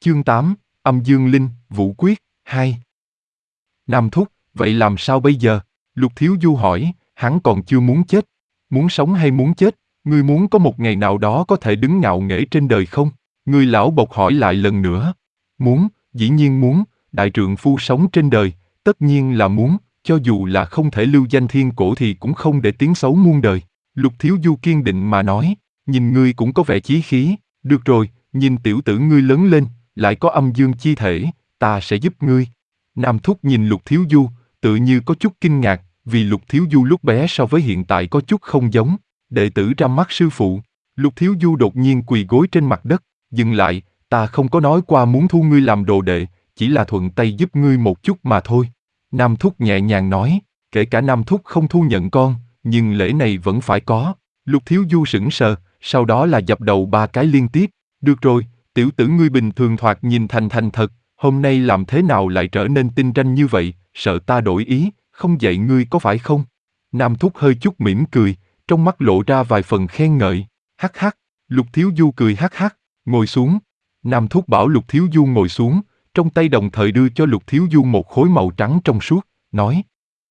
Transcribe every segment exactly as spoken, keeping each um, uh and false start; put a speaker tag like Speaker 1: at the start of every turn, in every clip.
Speaker 1: Chương tám, Âm Dương Linh, Vũ Quyết, hai. Nam Thúc, vậy làm sao bây giờ? Lục Thiếu Du hỏi, hắn còn chưa muốn chết. Muốn sống hay muốn chết, ngươi muốn có một ngày nào đó có thể đứng ngạo nghễ trên đời không? Người lão bộc hỏi lại lần nữa. Muốn, dĩ nhiên muốn, đại trượng phu sống trên đời, tất nhiên là muốn, cho dù là không thể lưu danh thiên cổ thì cũng không để tiếng xấu muôn đời. Lục Thiếu Du kiên định mà nói, nhìn ngươi cũng có vẻ chí khí, được rồi, nhìn tiểu tử ngươi lớn lên, lại có âm dương chi thể, ta sẽ giúp ngươi. Nam Thúc nhìn Lục Thiếu Du, tự như có chút kinh ngạc, vì Lục Thiếu Du lúc bé so với hiện tại có chút không giống. Đệ tử ra mắt sư phụ. Lục Thiếu Du đột nhiên quỳ gối trên mặt đất, dừng lại, ta không có nói qua muốn thu ngươi làm đồ đệ, chỉ là thuận tay giúp ngươi một chút mà thôi. Nam Thúc nhẹ nhàng nói, kể cả Nam Thúc không thu nhận con, nhưng lễ này vẫn phải có. Lục Thiếu Du sững sờ, sau đó là dập đầu ba cái liên tiếp. Được rồi, tiểu tử ngươi bình thường thoạt nhìn thành thành thật, hôm nay làm thế nào lại trở nên tinh ranh như vậy, sợ ta đổi ý, không dạy ngươi có phải không? Nam Thúc hơi chút mỉm cười, trong mắt lộ ra vài phần khen ngợi. Hắc hắc, Lục Thiếu Du cười hắc hắc, ngồi xuống. Nam Thúc bảo Lục Thiếu Du ngồi xuống, trong tay đồng thời đưa cho Lục Thiếu Du một khối màu trắng trong suốt, nói.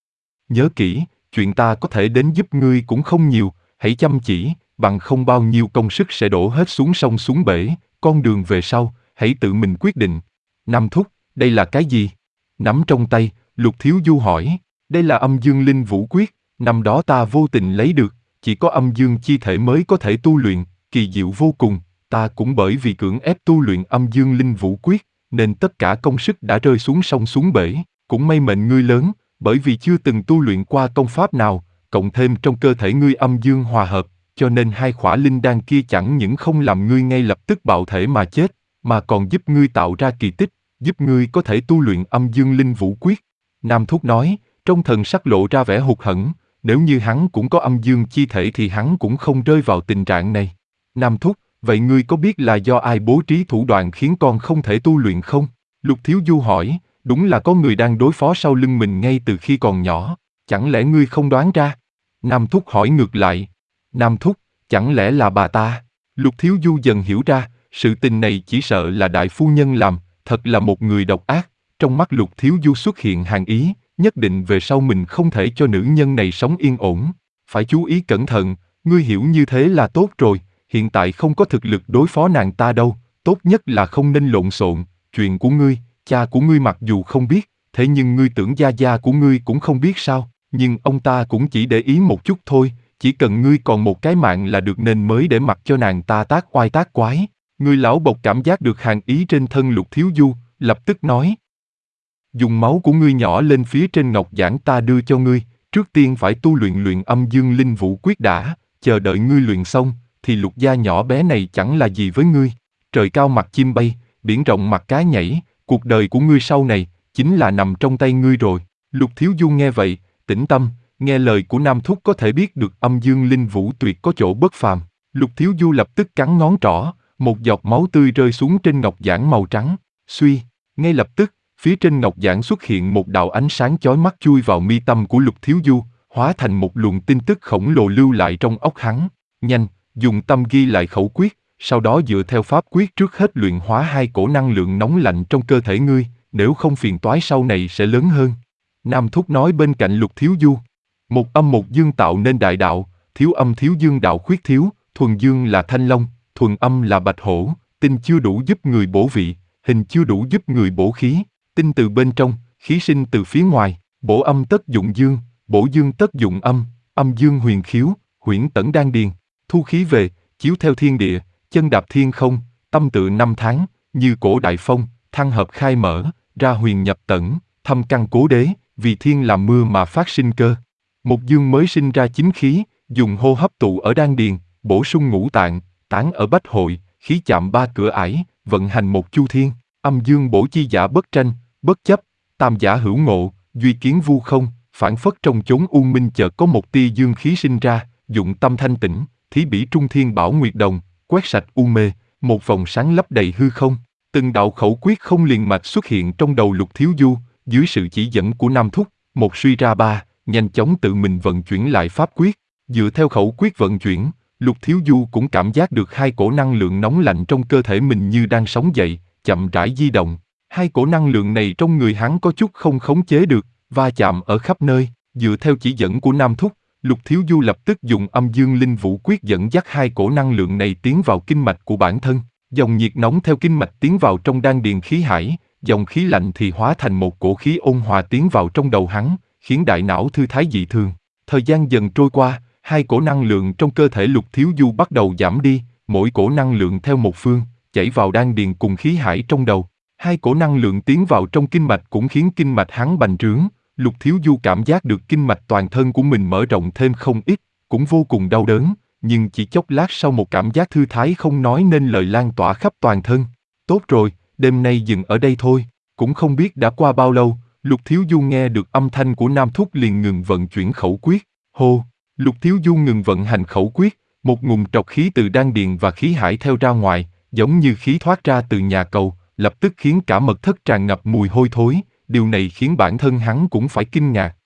Speaker 1: Nhớ kỹ, chuyện ta có thể đến giúp ngươi cũng không nhiều, hãy chăm chỉ, bằng không bao nhiêu công sức sẽ đổ hết xuống sông xuống bể, con đường về sau, hãy tự mình quyết định. Nam Thúc, đây là cái gì? Nắm trong tay, Lục Thiếu Du hỏi, đây là âm dương linh vũ quyết, năm đó ta vô tình lấy được, chỉ có âm dương chi thể mới có thể tu luyện, kỳ diệu vô cùng, ta cũng bởi vì cưỡng ép tu luyện âm dương linh vũ quyết, nên tất cả công sức đã rơi xuống sông xuống bể, cũng may mệnh ngươi lớn, bởi vì chưa từng tu luyện qua công pháp nào, cộng thêm trong cơ thể ngươi âm dương hòa hợp, cho nên hai khỏa linh đan kia chẳng những không làm ngươi ngay lập tức bạo thể mà chết, mà còn giúp ngươi tạo ra kỳ tích, giúp ngươi có thể tu luyện âm dương linh vũ quyết. Nam Thúc nói, trong thần sắc lộ ra vẻ hụt hẫng, nếu như hắn cũng có âm dương chi thể thì hắn cũng không rơi vào tình trạng này. Nam Thúc, vậy ngươi có biết là do ai bố trí thủ đoạn khiến con không thể tu luyện không? Lục Thiếu Du hỏi, đúng là có người đang đối phó sau lưng mình ngay từ khi còn nhỏ, chẳng lẽ ngươi không đoán ra? Nam Thúc hỏi ngược lại, Nam Thúc, chẳng lẽ là bà ta? Lục Thiếu Du dần hiểu ra, sự tình này chỉ sợ là đại phu nhân làm, thật là một người độc ác. Trong mắt Lục Thiếu Du xuất hiện hàn ý, nhất định về sau mình không thể cho nữ nhân này sống yên ổn. Phải chú ý cẩn thận, ngươi hiểu như thế là tốt rồi, hiện tại không có thực lực đối phó nàng ta đâu, tốt nhất là không nên lộn xộn, chuyện của ngươi, cha của ngươi mặc dù không biết, thế nhưng ngươi tưởng gia gia của ngươi cũng không biết sao, nhưng ông ta cũng chỉ để ý một chút thôi, chỉ cần ngươi còn một cái mạng là được nên mới để mặc cho nàng ta tác oai tác quái. Người lão bộc cảm giác được hàn ý trên thân Lục Thiếu Du, lập tức nói. Dùng máu của ngươi nhỏ lên phía trên ngọc giản ta đưa cho ngươi, trước tiên phải tu luyện luyện âm dương linh vũ quyết đã, chờ đợi ngươi luyện xong, thì Lục gia nhỏ bé này chẳng là gì với ngươi. Trời cao mặt chim bay, biển rộng mặt cá nhảy, cuộc đời của ngươi sau này, chính là nằm trong tay ngươi rồi. Lục Thiếu Du nghe vậy, tĩnh tâm, nghe lời của Nam Thúc có thể biết được âm dương linh vũ tuyệt có chỗ bất phàm. Lục Thiếu Du lập tức cắn ngón trỏ, một giọt máu tươi rơi xuống trên ngọc giản màu trắng, suy, ngay lập tức, phía trên ngọc giản xuất hiện một đạo ánh sáng chói mắt chui vào mi tâm của Lục Thiếu Du, hóa thành một luồng tin tức khổng lồ lưu lại trong óc hắn. Nhanh, dùng tâm ghi lại khẩu quyết, sau đó dựa theo pháp quyết trước hết luyện hóa hai cổ năng lượng nóng lạnh trong cơ thể ngươi, nếu không phiền toái sau này sẽ lớn hơn. Nam Thúc nói bên cạnh Lục Thiếu Du. Một âm một dương tạo nên đại đạo, thiếu âm thiếu dương đạo khuyết thiếu, thuần dương là thanh long, thuần âm là bạch hổ, tinh chưa đủ giúp người bổ vị, hình chưa đủ giúp người bổ khí, tinh từ bên trong, khí sinh từ phía ngoài, bổ âm tất dụng dương, bổ dương tất dụng âm, âm dương huyền khiếu, huyễn tẩn đan điền, thu khí về, chiếu theo thiên địa, chân đạp thiên không, tâm tự năm tháng, như cổ đại phong, thăng hợp khai mở, ra huyền nhập tẩn, thâm căn cố đế, vì thiên làm mưa mà phát sinh cơ. Một dương mới sinh ra chính khí, dùng hô hấp tụ ở đan điền, bổ sung ngũ tạng, tán ở bách hội, khí chạm ba cửa ải, vận hành một chu thiên, âm dương bổ chi giả bất tranh, bất chấp, tam giả hữu ngộ, duy kiến vu không, phản phất trong chốn u minh chợt có một tia dương khí sinh ra, dụng tâm thanh tĩnh, thí bỉ trung thiên bảo nguyệt đồng, quét sạch u mê, một vòng sáng lấp đầy hư không. Từng đạo khẩu quyết không liền mạch xuất hiện trong đầu Lục Thiếu Du, dưới sự chỉ dẫn của Nam Thúc, một suy ra ba, nhanh chóng tự mình vận chuyển lại pháp quyết. Dựa theo khẩu quyết vận chuyển, Lục Thiếu Du cũng cảm giác được hai cổ năng lượng nóng lạnh trong cơ thể mình như đang sống dậy, chậm rãi di động. Hai cổ năng lượng này trong người hắn có chút không khống chế được, va chạm ở khắp nơi. Dựa theo chỉ dẫn của Nam Thúc, Lục Thiếu Du lập tức dùng âm dương linh vũ quyết dẫn dắt hai cổ năng lượng này tiến vào kinh mạch của bản thân. Dòng nhiệt nóng theo kinh mạch tiến vào trong đan điền khí hải, dòng khí lạnh thì hóa thành một cổ khí ôn hòa tiến vào trong đầu hắn, khiến đại não thư thái dị thường. Thời gian dần trôi qua, hai cổ năng lượng trong cơ thể Lục Thiếu Du bắt đầu giảm đi, mỗi cổ năng lượng theo một phương, chảy vào đan điền cùng khí hải trong đầu. Hai cổ năng lượng tiến vào trong kinh mạch cũng khiến kinh mạch hắn bành trướng. Lục Thiếu Du cảm giác được kinh mạch toàn thân của mình mở rộng thêm không ít, cũng vô cùng đau đớn, nhưng chỉ chốc lát sau một cảm giác thư thái không nói nên lời lan tỏa khắp toàn thân. Tốt rồi, đêm nay dừng ở đây thôi. Cũng không biết đã qua bao lâu, Lục Thiếu Du nghe được âm thanh của Nam Thúc liền ngừng vận chuyển khẩu quyết. Hô, Lục Thiếu Du ngừng vận hành khẩu quyết, một ngụm trọc khí từ đan điền và khí hải theo ra ngoài, giống như khí thoát ra từ nhà cầu, lập tức khiến cả mật thất tràn ngập mùi hôi thối. Điều này khiến bản thân hắn cũng phải kinh ngạc,